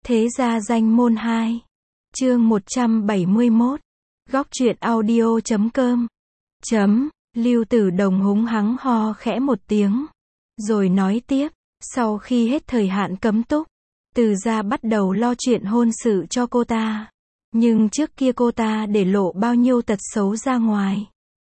Thế gia danh môn 2. Chương 171. Góc truyện audio.com. Lưu Tử Đồng húng hắng ho khẽ một tiếng, rồi nói tiếp, sau khi hết thời hạn cấm túc, Từ gia bắt đầu lo chuyện hôn sự cho cô ta. Nhưng trước kia cô ta để lộ bao nhiêu tật xấu ra ngoài.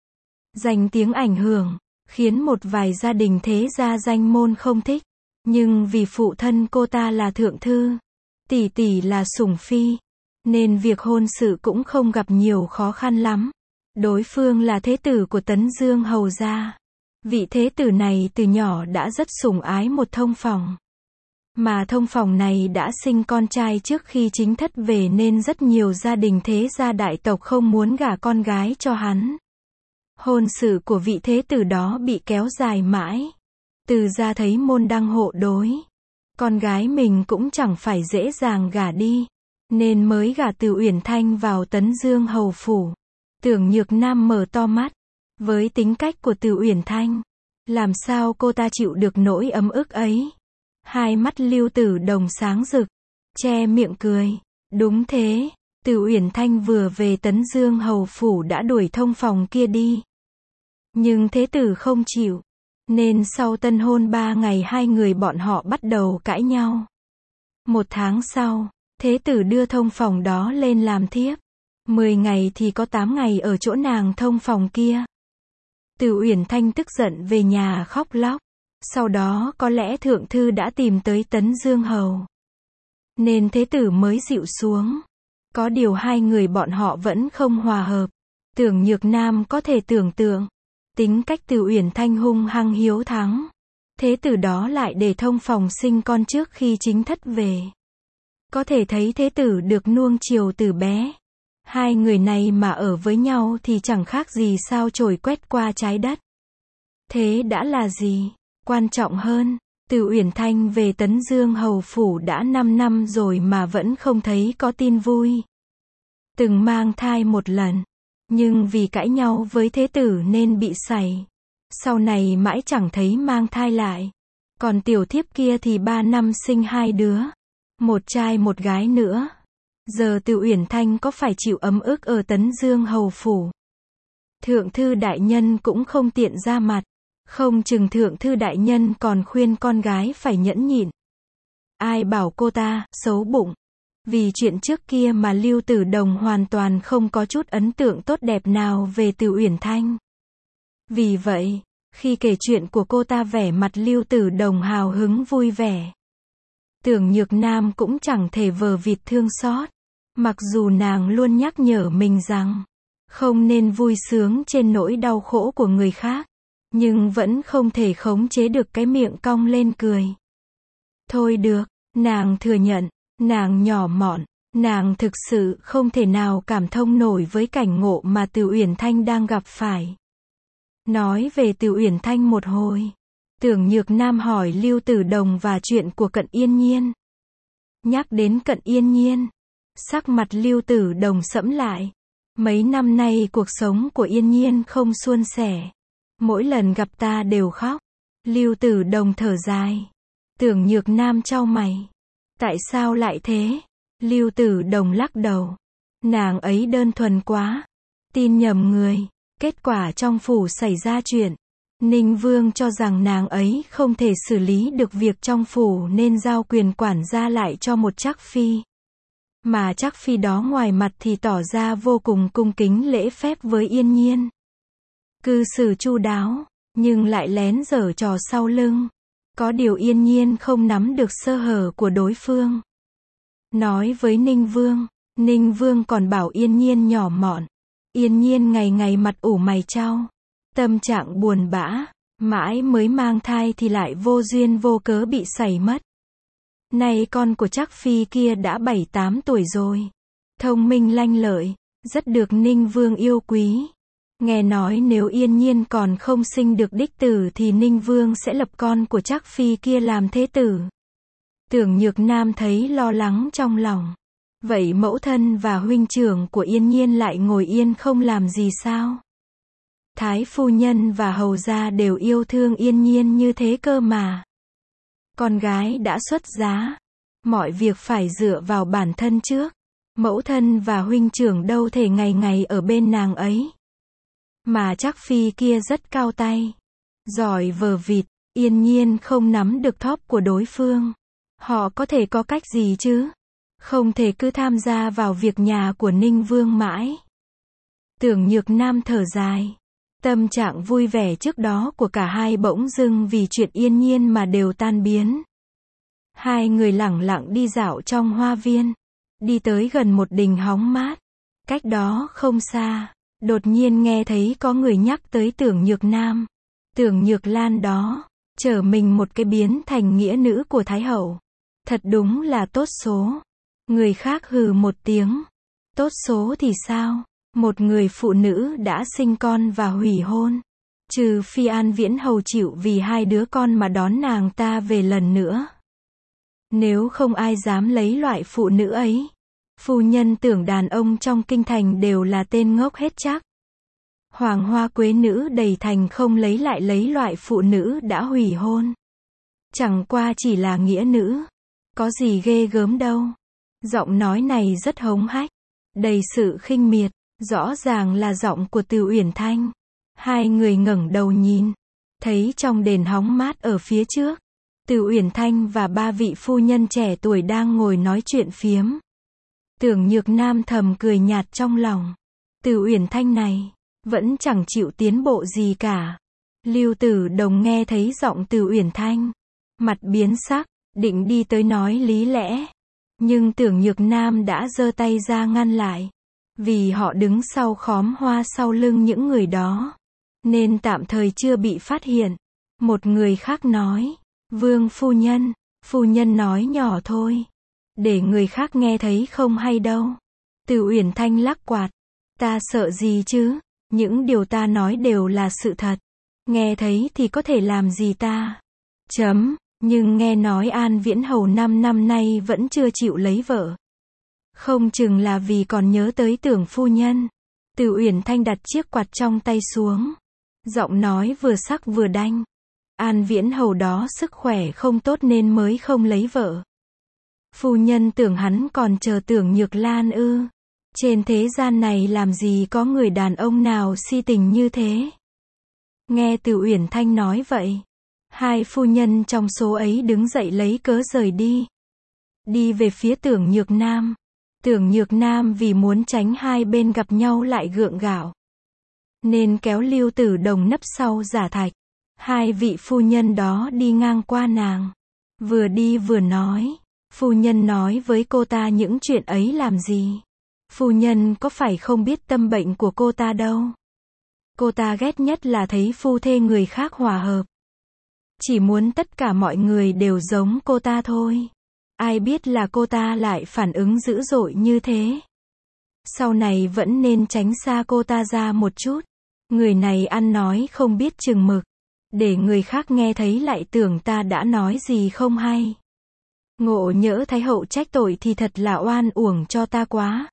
Danh tiếng ảnh hưởng, khiến một vài gia đình thế gia danh môn không thích. Nhưng vì phụ thân cô ta là thượng thư, tỷ tỷ là sủng phi, nên việc hôn sự cũng không gặp nhiều khó khăn lắm. Đối phương là thế tử của Tấn Dương hầu gia. Vị thế tử này từ nhỏ đã rất sủng ái một thông phòng. Mà thông phòng này đã sinh con trai trước khi chính thất về nên rất nhiều gia đình thế gia đại tộc không muốn gả con gái cho hắn. Hôn sự của vị thế tử đó bị kéo dài mãi. Từ gia thấy môn đăng hộ đối, con gái mình cũng chẳng phải dễ dàng gả đi, nên mới gả Từ Uyển Thanh vào Tấn Dương hầu phủ. Tưởng Nhược Nam mở to mắt, với tính cách của Từ Uyển Thanh, làm sao cô ta chịu được nỗi ấm ức ấy. Hai mắt Lưu Tử Đồng sáng rực, che miệng cười. Đúng thế, Từ Uyển Thanh vừa về Tấn Dương hầu phủ đã đuổi thông phòng kia đi. Nhưng thế tử không chịu, nên sau tân hôn 3 ngày hai người bọn họ bắt đầu cãi nhau. 1 tháng sau, thế tử đưa thông phòng đó lên làm thiếp. 10 ngày thì có 8 ngày ở chỗ nàng thông phòng kia. Từ Uyển Thanh tức giận về nhà khóc lóc. Sau đó có lẽ thượng thư đã tìm tới Tấn Dương hầu, nên thế tử mới dịu xuống. Có điều hai người bọn họ vẫn không hòa hợp. Tưởng Nhược Nam có thể tưởng tượng, tính cách Từ Uyển Thanh hung hăng hiếu thắng, thế tử đó lại để thông phòng sinh con trước khi chính thất về. Có thể thấy thế tử được nuông chiều từ bé. Hai người này mà ở với nhau thì chẳng khác gì sao chổi quét qua trái đất. Thế đã là gì? Quan trọng hơn, Từ Uyển Thanh về Tấn Dương hầu phủ đã 5 năm rồi mà vẫn không thấy có tin vui. Từng mang thai 1 lần, nhưng vì cãi nhau với thế tử nên bị sảy. Sau này mãi chẳng thấy mang thai lại. Còn tiểu thiếp kia thì 3 năm sinh 2 đứa, 1 trai 1 gái nữa. Giờ Từ Uyển Thanh có phải chịu ấm ức ở Tấn Dương hầu phủ. Thượng thư đại nhân cũng không tiện ra mặt. Không chừng thượng thư đại nhân còn khuyên con gái phải nhẫn nhịn. Ai bảo cô ta xấu bụng. Vì chuyện trước kia mà Lưu Tử Đồng hoàn toàn không có chút ấn tượng tốt đẹp nào về Từ Uyển Thanh. Vì vậy, khi kể chuyện của cô ta vẻ mặt Lưu Tử Đồng hào hứng vui vẻ. Tưởng Nhược Nam cũng chẳng thể vờ vịt thương xót. Mặc dù nàng luôn nhắc nhở mình rằng không nên vui sướng trên nỗi đau khổ của người khác, nhưng vẫn không thể khống chế được cái miệng cong lên cười. Thôi được, nàng thừa nhận, nàng nhỏ mọn, nàng thực sự không thể nào cảm thông nổi với cảnh ngộ mà Từ Uyển Thanh đang gặp phải. Nói về Từ Uyển Thanh một hồi, Tưởng Nhược Nam hỏi Lưu Tử Đồng và chuyện của Cận Yên Nhiên. Nhắc đến Cận Yên Nhiên, sắc mặt Lưu Tử Đồng sẫm lại. Mấy năm nay cuộc sống của Yên Nhiên không suôn sẻ. Mỗi lần gặp ta đều khóc. Lưu Tử Đồng thở dài. Tưởng Nhược Nam chau mày. Tại sao lại thế? Lưu Tử Đồng lắc đầu. Nàng ấy đơn thuần quá. Tin nhầm người. Kết quả trong phủ xảy ra chuyện. Ninh Vương cho rằng nàng ấy không thể xử lý được việc trong phủ nên giao quyền quản gia lại cho một trắc phi. Mà trắc phi đó ngoài mặt thì tỏ ra vô cùng cung kính lễ phép với Yên Nhiên. Cư xử chu đáo, nhưng lại lén giở trò sau lưng. Có điều Yên Nhiên không nắm được sơ hở của đối phương. Nói với Ninh Vương còn bảo Yên Nhiên nhỏ mọn. Yên Nhiên ngày ngày mặt ủ mày chau, tâm trạng buồn bã, mãi mới mang thai thì lại vô duyên vô cớ bị sảy mất. Nay con của trắc phi kia đã 7-8 tuổi rồi, thông minh lanh lợi, rất được Ninh Vương yêu quý. Nghe nói nếu Yên Nhiên còn không sinh được đích tử thì Ninh Vương sẽ lập con của trắc phi kia làm thế tử. Tưởng Nhược Nam thấy lo lắng trong lòng. Vậy mẫu thân và huynh trưởng của Yên Nhiên lại ngồi yên không làm gì sao? Thái phu nhân và hầu gia đều yêu thương Yên Nhiên như thế cơ mà. Con gái đã xuất giá, Mọi việc phải dựa vào bản thân trước. Mẫu thân và huynh trưởng đâu thể ngày ngày ở bên nàng ấy. Mà Trác Phi kia rất cao tay, giỏi vờ vịt, yên nhiên không nắm được thóp của đối phương. Họ có thể có cách gì chứ? Không thể cứ tham gia vào việc nhà của Ninh Vương mãi. Tưởng Nhược Nam thở dài. Tâm trạng vui vẻ trước đó của cả hai bỗng dưng vì chuyện yên nhiên mà đều tan biến. Hai người lẳng lặng đi dạo trong hoa viên. Đi tới gần một đình hóng mát. Cách đó không xa, đột nhiên nghe thấy có người nhắc tới Tưởng Nhược Nam. Tưởng Nhược Lan đó, trở mình một cái biến thành nghĩa nữ của Thái Hậu. Thật đúng là tốt số. Người khác hừ một tiếng. Tốt số thì sao? Một người phụ nữ đã sinh con và hủy hôn. Trừ phi An Viễn Hầu chịu vì hai đứa con mà đón nàng ta về lần nữa. Nếu không ai dám lấy loại phụ nữ ấy. Phu nhân tưởng đàn ông trong kinh thành đều là tên ngốc hết chắc. Hoàng hoa quế nữ đầy thành không lấy lại lấy loại phụ nữ đã hủy hôn. Chẳng qua chỉ là nghĩa nữ. Có gì ghê gớm đâu. Giọng nói này rất hống hách, đầy sự khinh miệt, rõ ràng là giọng của Từ Uyển Thanh. Hai người ngẩng đầu nhìn, thấy trong đền hóng mát ở phía trước, Từ Uyển Thanh và ba vị phu nhân trẻ tuổi đang ngồi nói chuyện phiếm. Tưởng Nhược Nam thầm cười nhạt trong lòng. Từ Uyển Thanh này, vẫn chẳng chịu tiến bộ gì cả. Lưu Tử Đồng nghe thấy giọng Từ Uyển Thanh, mặt biến sắc, định đi tới nói lý lẽ. Nhưng Tưởng Nhược Nam đã giơ tay ra ngăn lại. Vì họ đứng sau khóm hoa sau lưng những người đó, nên tạm thời chưa bị phát hiện. Một người khác nói, Vương phu nhân nói nhỏ thôi. Để người khác nghe thấy không hay đâu. Từ Uyển Thanh lắc quạt. Ta sợ gì chứ? Những điều ta nói đều là sự thật. Nghe thấy thì có thể làm gì ta? Nhưng nghe nói An Viễn Hầu 5 năm nay vẫn chưa chịu lấy vợ. Không chừng là vì còn nhớ tới Tưởng phu nhân. Từ Uyển Thanh đặt chiếc quạt trong tay xuống. Giọng nói vừa sắc vừa đanh. An Viễn Hầu đó sức khỏe không tốt nên mới không lấy vợ. Phu nhân tưởng hắn còn chờ Tưởng Nhược Lan ư? Trên thế gian này làm gì có người đàn ông nào si tình như thế? Nghe Từ Uyển Thanh nói vậy, hai phu nhân trong số ấy đứng dậy lấy cớ rời đi. Đi về phía Tưởng Nhược Nam. Tưởng Nhược Nam vì muốn tránh hai bên gặp nhau lại gượng gạo, nên kéo Lưu Tử Đồng nấp sau giả thạch. Hai vị phu nhân đó đi ngang qua nàng. Vừa đi vừa nói. Phu nhân nói với cô ta những chuyện ấy làm gì? Phu nhân có phải không biết tâm bệnh của cô ta đâu. Cô ta ghét nhất là thấy phu thê người khác hòa hợp. Chỉ muốn tất cả mọi người đều giống cô ta thôi. Ai biết là cô ta lại phản ứng dữ dội như thế. Sau này vẫn nên tránh xa cô ta ra một chút. Người này ăn nói không biết chừng mực. Để người khác nghe thấy lại tưởng ta đã nói gì không hay. Ngộ nhỡ Thái Hậu trách tội thì thật là oan uổng cho ta quá.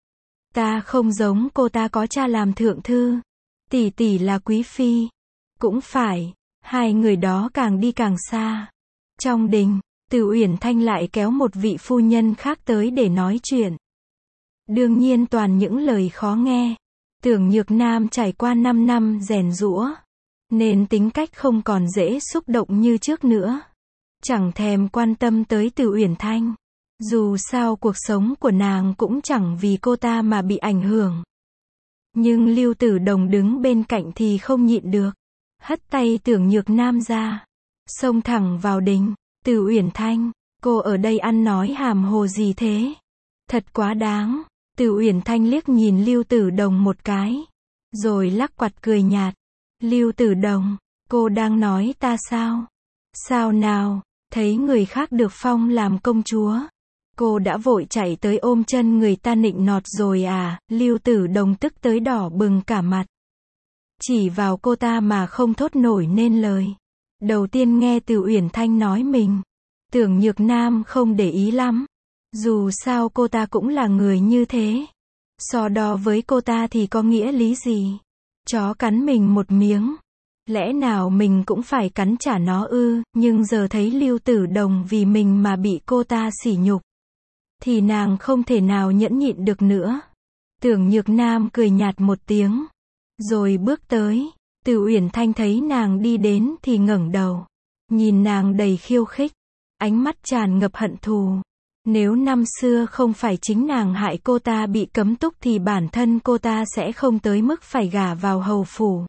Ta không giống cô ta có cha làm thượng thư. Tỷ tỷ là quý phi. Cũng phải. Hai người đó càng đi càng xa. Trong đình, Từ Uyển Thanh lại kéo một vị phu nhân khác tới để nói chuyện. Đương nhiên toàn những lời khó nghe. Tưởng Nhược Nam trải qua 5 năm rèn giũa, nên tính cách không còn dễ xúc động như trước nữa. Chẳng thèm quan tâm tới Từ Uyển Thanh. Dù sao cuộc sống của nàng cũng chẳng vì cô ta mà bị ảnh hưởng. Nhưng Lưu Tử Đồng đứng bên cạnh thì không nhịn được. Hất tay Tưởng Nhược Nam ra. Xông thẳng vào đình. Từ Uyển Thanh, cô ở đây ăn nói hàm hồ gì thế? Thật quá đáng. Từ Uyển Thanh liếc nhìn Lưu Tử Đồng một cái. Rồi lắc quạt cười nhạt. Lưu Tử Đồng, cô đang nói ta sao? Sao nào, thấy người khác được phong làm công chúa. Cô đã vội chạy tới ôm chân người ta nịnh nọt rồi à? Lưu Tử Đồng tức tới đỏ bừng cả mặt. Chỉ vào cô ta mà không thốt nổi nên lời. Đầu tiên nghe Từ Uyển Thanh nói mình. Tưởng Nhược Nam không để ý lắm. Dù sao cô ta cũng là người như thế. So đo với cô ta thì có nghĩa lý gì? Chó cắn mình một miếng. Lẽ nào mình cũng phải cắn trả nó ư? Nhưng giờ thấy Lưu Tử Đồng vì mình mà bị cô ta sỉ nhục, thì nàng không thể nào nhẫn nhịn được nữa. Tưởng Nhược Nam cười nhạt một tiếng, rồi bước tới. Từ Uyển Thanh thấy nàng đi đến thì ngẩng đầu, nhìn nàng đầy khiêu khích, ánh mắt tràn ngập hận thù. Nếu năm xưa không phải chính nàng hại cô ta bị cấm túc thì bản thân cô ta sẽ không tới mức phải gả vào hầu phủ.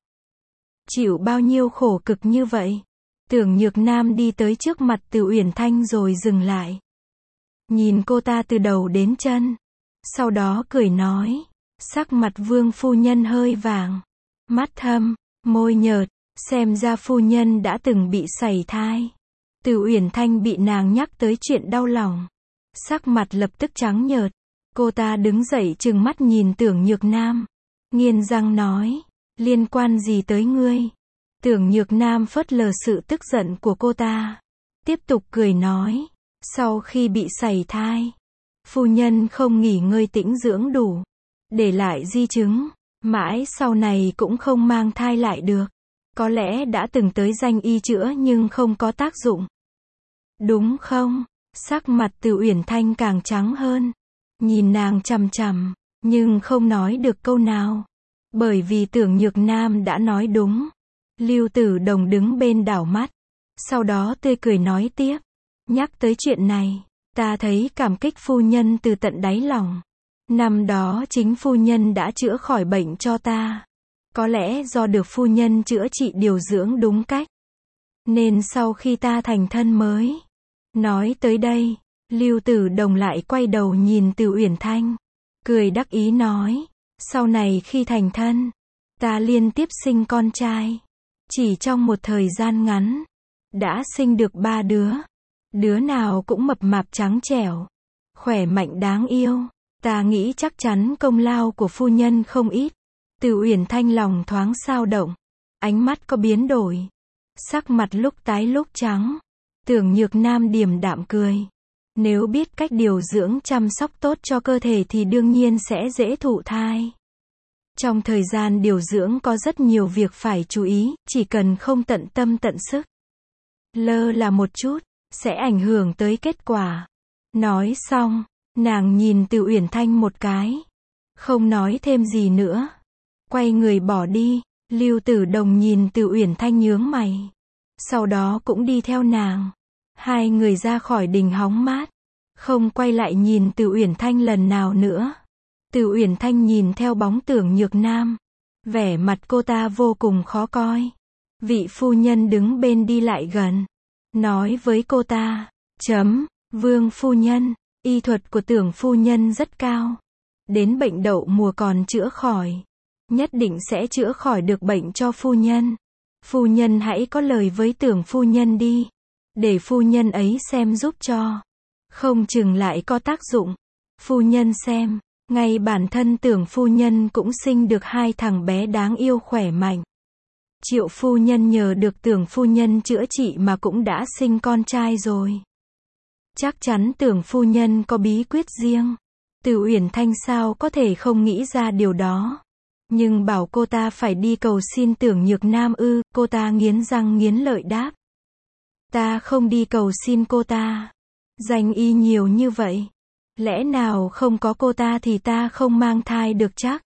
Chịu bao nhiêu khổ cực như vậy. Tưởng Nhược Nam đi tới trước mặt Từ Uyển Thanh rồi dừng lại, nhìn cô ta từ đầu đến chân, sau đó cười nói. Sắc mặt Vương phu nhân hơi vàng, mắt thâm, môi nhợt, xem ra phu nhân đã từng bị sảy thai. Từ Uyển Thanh bị nàng nhắc tới chuyện đau lòng, sắc mặt lập tức trắng nhợt. Cô ta đứng dậy trừng mắt nhìn Tưởng Nhược Nam, nghiến răng nói, liên quan gì tới ngươi? Tưởng Nhược Nam phớt lờ sự tức giận của cô ta, tiếp tục cười nói, sau khi bị sảy thai, phu nhân không nghỉ ngơi tĩnh dưỡng đủ, để lại di chứng, mãi sau này cũng không mang thai lại được. Có lẽ đã từng tới danh y chữa nhưng không có tác dụng. Đúng không? Sắc mặt Từ Uyển Thanh càng trắng hơn, nhìn nàng chằm chằm, nhưng không nói được câu nào. Bởi vì Tưởng Nhược Nam đã nói đúng. Lưu Tử Đồng đứng bên đảo mắt, sau đó tươi cười nói tiếp, nhắc tới chuyện này, ta thấy cảm kích phu nhân từ tận đáy lòng. Năm đó chính phu nhân đã chữa khỏi bệnh cho ta. Có lẽ do được phu nhân chữa trị điều dưỡng đúng cách, nên sau khi ta thành thân mới. Nói tới đây, Lưu Tử Đồng lại quay đầu nhìn Từ Uyển Thanh, cười đắc ý nói, sau này khi thành thân, ta liên tiếp sinh con trai. Chỉ trong một thời gian ngắn, đã sinh được 3 đứa. Đứa nào cũng mập mạp trắng trẻo, khỏe mạnh đáng yêu. Ta nghĩ chắc chắn công lao của phu nhân không ít. Từ Uyển Thanh lòng thoáng xao động, ánh mắt có biến đổi, sắc mặt lúc tái lúc trắng. Tưởng Nhược Nam điềm đạm cười, nếu biết cách điều dưỡng chăm sóc tốt cho cơ thể thì đương nhiên sẽ dễ thụ thai. Trong thời gian điều dưỡng có rất nhiều việc phải chú ý, chỉ cần không tận tâm tận sức, lơ là một chút, sẽ ảnh hưởng tới kết quả. Nói xong, nàng nhìn Từ Uyển Thanh một cái, không nói thêm gì nữa, quay người bỏ đi. Lưu Tử Đồng nhìn Từ Uyển Thanh nhướng mày, sau đó cũng đi theo nàng. Hai người ra khỏi đình hóng mát, không quay lại nhìn Từ Uyển Thanh lần nào nữa. Từ Uyển Thanh nhìn theo bóng Tưởng Nhược Nam, vẻ mặt cô ta vô cùng khó coi. Vị phu nhân đứng bên đi lại gần, nói với cô ta, Vương phu nhân, y thuật của Tưởng phu nhân rất cao, đến bệnh đậu mùa còn chữa khỏi, nhất định sẽ chữa khỏi được bệnh cho phu nhân. Phu nhân hãy có lời với Tưởng phu nhân đi, để phu nhân ấy xem giúp cho, không chừng lại có tác dụng. Phu nhân xem, ngay bản thân Tưởng phu nhân cũng sinh được 2 thằng bé đáng yêu khỏe mạnh. Triệu phu nhân nhờ được Tưởng phu nhân chữa trị mà cũng đã sinh con trai rồi. Chắc chắn Tưởng phu nhân có bí quyết riêng. Từ Uyển Thanh sao có thể không nghĩ ra điều đó. Nhưng bảo cô ta phải đi cầu xin Tưởng Nhược Nam ư? Cô ta nghiến răng nghiến lợi đáp, ta không đi cầu xin cô ta. Danh y nhiều như vậy, lẽ nào không có cô ta thì ta không mang thai được chắc?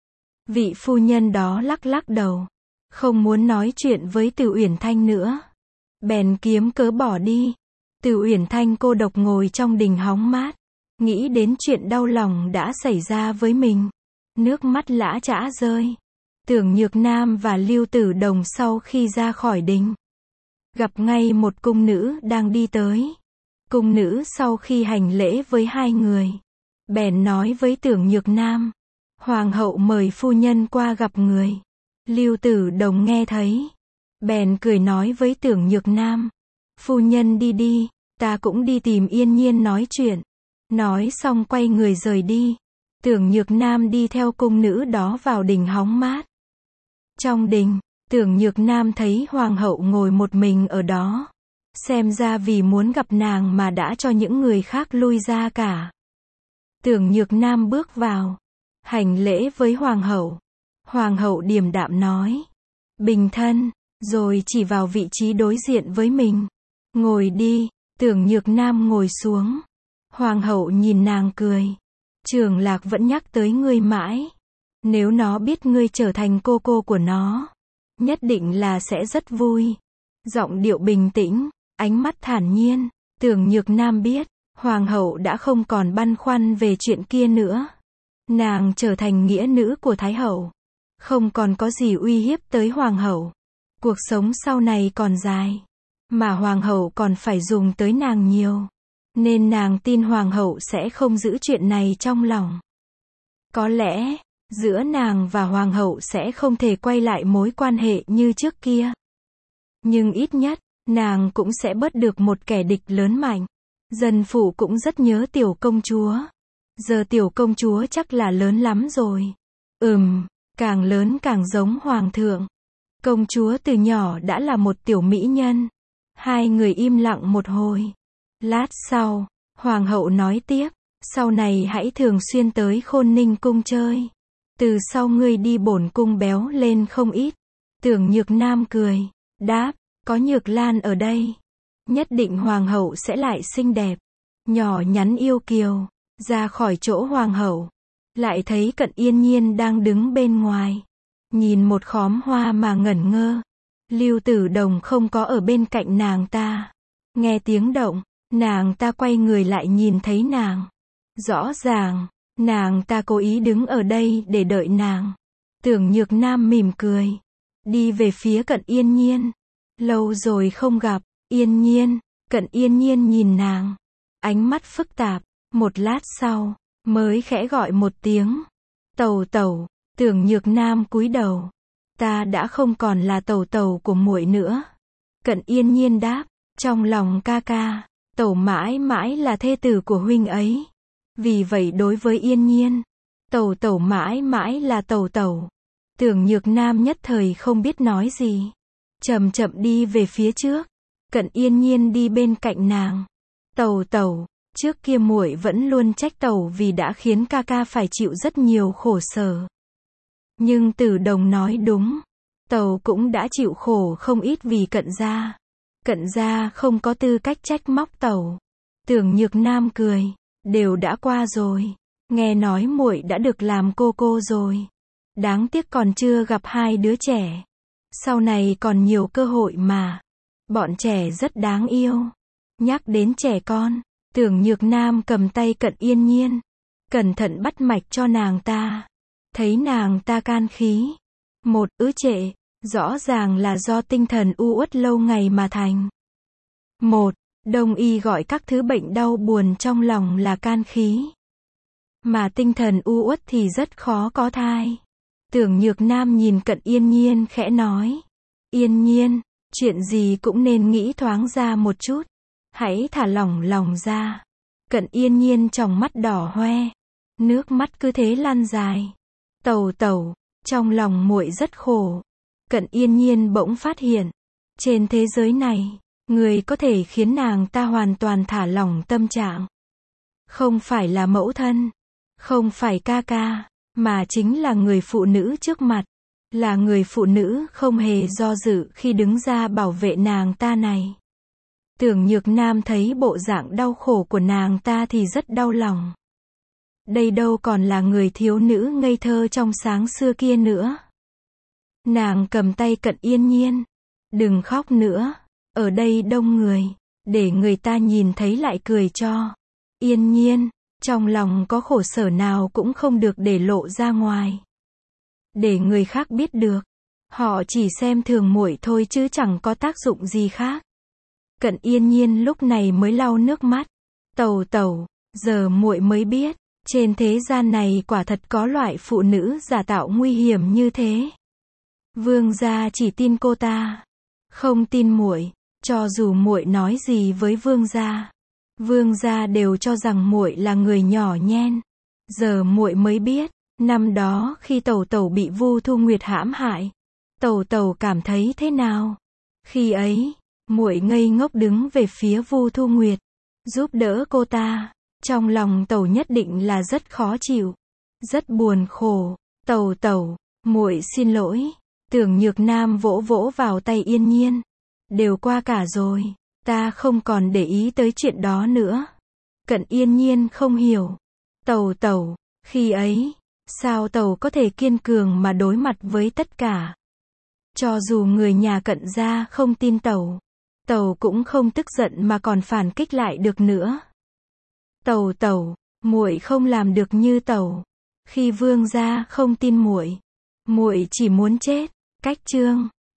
Vị phu nhân đó lắc lắc đầu, không muốn nói chuyện với Từ Uyển Thanh nữa, bèn kiếm cớ bỏ đi. Từ Uyển Thanh cô độc ngồi trong đình hóng mát, nghĩ đến chuyện đau lòng đã xảy ra với mình, nước mắt lã chã rơi. Tưởng Nhược Nam và Lưu Tử Đồng sau khi ra khỏi đình, gặp ngay một cung nữ đang đi tới. Cung nữ sau khi hành lễ với hai người, bèn nói với Tưởng Nhược Nam, hoàng hậu mời phu nhân qua gặp người. Lưu Tử Đồng nghe thấy, bèn cười nói với Tưởng Nhược Nam, phu nhân đi đi, ta cũng đi tìm Yên Nhiên nói chuyện. Nói xong quay người rời đi. Tưởng Nhược Nam đi theo cung nữ đó vào đình hóng mát. Trong đình, Tưởng Nhược Nam thấy hoàng hậu ngồi một mình ở đó. Xem ra vì muốn gặp nàng mà đã cho những người khác lui ra cả. Tưởng Nhược Nam bước vào, hành lễ với hoàng hậu. Hoàng hậu điềm đạm nói, bình thân, rồi chỉ vào vị trí đối diện với mình. Ngồi đi. Tưởng Nhược Nam ngồi xuống. Hoàng hậu nhìn nàng cười. Trường Lạc vẫn nhắc tới ngươi mãi. Nếu nó biết ngươi trở thành cô cô của nó, nhất định là sẽ rất vui. Giọng điệu bình tĩnh, ánh mắt thản nhiên. Tưởng Nhược Nam biết, Hoàng hậu đã không còn băn khoăn về chuyện kia nữa. Nàng trở thành nghĩa nữ của Thái hậu. Không còn có gì uy hiếp tới Hoàng hậu. Cuộc sống sau này còn dài. Mà Hoàng hậu còn phải dùng tới nàng nhiều. Nên nàng tin Hoàng hậu sẽ không giữ chuyện này trong lòng. Có lẽ, giữa nàng và Hoàng hậu sẽ không thể quay lại mối quan hệ như trước kia. Nhưng ít nhất, nàng cũng sẽ bớt được một kẻ địch lớn mạnh. Dân phụ cũng rất nhớ tiểu công chúa. Giờ tiểu công chúa chắc là lớn lắm rồi. Càng lớn càng giống hoàng thượng. Công chúa từ nhỏ đã là một tiểu mỹ nhân. Hai người im lặng một hồi. Lát sau, hoàng hậu nói tiếp, sau này hãy thường xuyên tới Khôn Ninh cung chơi. Từ sau ngươi đi bổn cung béo lên không ít. Tưởng Nhược Nam cười, đáp, có Nhược Lan ở đây, nhất định hoàng hậu sẽ lại xinh đẹp. Nhỏ nhắn yêu kiều, ra khỏi chỗ hoàng hậu, lại thấy Cận Yên Nhiên đang đứng bên ngoài. Nhìn một khóm hoa mà ngẩn ngơ. Lưu Tử Đồng không có ở bên cạnh nàng ta. Nghe tiếng động, nàng ta quay người lại nhìn thấy nàng. Rõ ràng, nàng ta cố ý đứng ở đây để đợi nàng. Tưởng Nhược Nam mỉm cười, đi về phía Cận Yên Nhiên. Lâu rồi không gặp, Yên Nhiên. Cận Yên Nhiên nhìn nàng, ánh mắt phức tạp. Một lát sau, mới khẽ gọi một tiếng. Tẩu tẩu. Tưởng Nhược Nam cúi đầu. Ta đã không còn là tẩu tẩu của muội nữa. Cận Yên Nhiên đáp, trong lòng ca ca, tẩu mãi mãi là thê tử của huynh ấy. Vì vậy đối với Yên Nhiên, tẩu tẩu mãi mãi là tẩu tẩu. Tưởng Nhược Nam nhất thời không biết nói gì. Chậm chậm đi về phía trước. Cận Yên Nhiên đi bên cạnh nàng. Tẩu tẩu, trước kia muội vẫn luôn trách tẩu vì đã khiến ca ca phải chịu rất nhiều khổ sở. Nhưng Tử Đồng nói đúng, tẩu cũng đã chịu khổ không ít vì Cận gia. Cận gia không có tư cách trách móc tẩu. Tưởng Nhược Nam cười, đều đã qua rồi. Nghe nói muội đã được làm cô cô rồi. Đáng tiếc còn chưa gặp hai đứa trẻ. Sau này còn nhiều cơ hội mà. Bọn trẻ rất đáng yêu. Nhắc đến trẻ con, Tưởng Nhược Nam cầm tay Cận Yên Nhiên, cẩn thận bắt mạch cho nàng ta. Thấy nàng ta can khí. Một, ứ trệ, rõ ràng là do tinh thần u uất lâu ngày mà thành. Một, Đông y gọi các thứ bệnh đau buồn trong lòng là can khí. Mà tinh thần u uất thì rất khó có thai. Tưởng Nhược Nam nhìn Cận Yên Nhiên khẽ nói. Yên Nhiên, chuyện gì cũng nên nghĩ thoáng ra một chút. Hãy thả lỏng lòng ra. Cận Yên Nhiên tròng mắt đỏ hoe. Nước mắt cứ thế lăn dài. Tẩu tẩu, trong lòng muội rất khổ. Cận Yên Nhiên bỗng phát hiện, trên thế giới này, người có thể khiến nàng ta hoàn toàn thả lỏng tâm trạng. Không phải là mẫu thân, không phải ca ca, mà chính là người phụ nữ trước mặt. Là người phụ nữ không hề do dự khi đứng ra bảo vệ nàng ta này. Tưởng Nhược Nam thấy bộ dạng đau khổ của nàng ta thì rất đau lòng. Đây đâu còn là người thiếu nữ ngây thơ trong sáng xưa kia nữa. Nàng cầm tay Cận Yên Nhiên. Đừng khóc nữa. Ở đây đông người. Để người ta nhìn thấy lại cười cho. Yên Nhiên, trong lòng có khổ sở nào cũng không được để lộ ra ngoài. Để người khác biết được. Họ chỉ xem thường muội thôi chứ chẳng có tác dụng gì khác. Cận Yên Nhiên lúc này mới lau nước mắt. Tẩu tẩu, giờ muội mới biết. Trên thế gian này quả thật có loại phụ nữ giả tạo nguy hiểm như thế. Vương gia chỉ tin cô ta, không tin muội. Cho dù muội nói gì với vương gia đều cho rằng muội là người nhỏ nhen. Giờ muội mới biết, năm đó khi tẩu tẩu bị Vu Thu Nguyệt hãm hại, tẩu tẩu cảm thấy thế nào? Khi ấy, muội ngây ngốc đứng về phía Vu Thu Nguyệt, giúp đỡ cô ta. Trong lòng tẩu nhất định là rất khó chịu, rất buồn khổ. Tẩu tẩu, muội xin lỗi. Tưởng Nhược Nam vỗ vỗ vào tay Yên Nhiên. Đều qua cả rồi. Ta không còn để ý tới chuyện đó nữa. Cận Yên Nhiên không hiểu. Tẩu, khi ấy, sao tẩu có thể kiên cường mà đối mặt với tất cả? Cho dù người nhà Cận gia không tin tẩu cũng không tức giận mà còn phản kích lại được nữa. Tẩu, muội không làm được như tẩu. Khi Vương gia không tin muội chỉ muốn chết. Cách chương